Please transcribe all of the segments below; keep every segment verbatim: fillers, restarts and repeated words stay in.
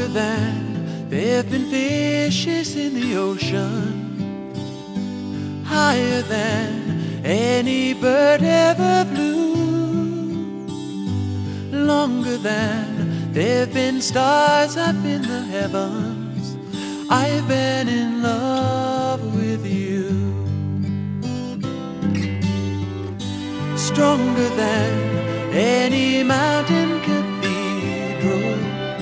than there've been fishes in the ocean, higher than any bird ever flew, longer than there've been stars up in the heavens. I've been in love with you. Stronger than any mountain cathedral,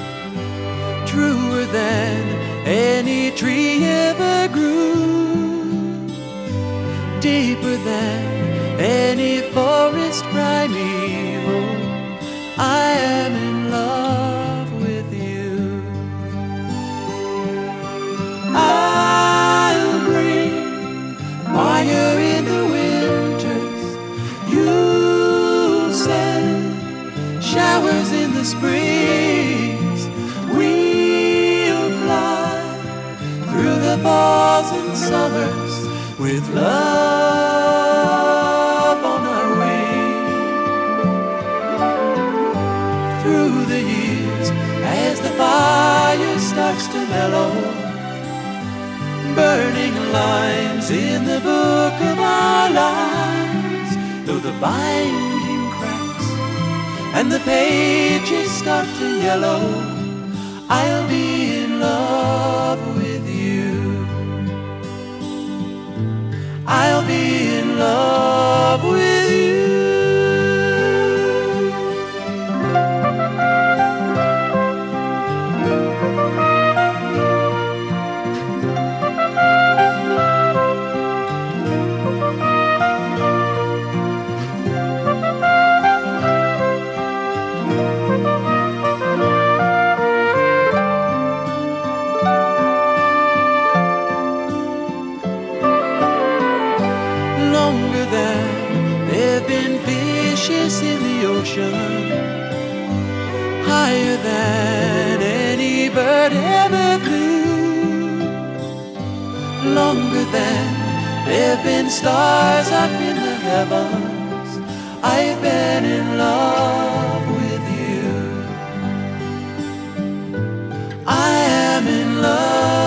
truer than any tree ever grew, deeper than any forest primeval. I am in love with you. I'll bring fire in the winters, you'll send showers in the springs. We'll fly through the falls and summers with love on our wings. Through the years, as the fire starts to mellow, burning lines in the book of our lives, though the binding cracks and the pages start to yellow, I'll be in love with you. I'll be in love with you. Longer than there've been fishes in the ocean, higher than any bird ever flew, longer than there've been stars up in the heavens. I've been in love with you. I am in love.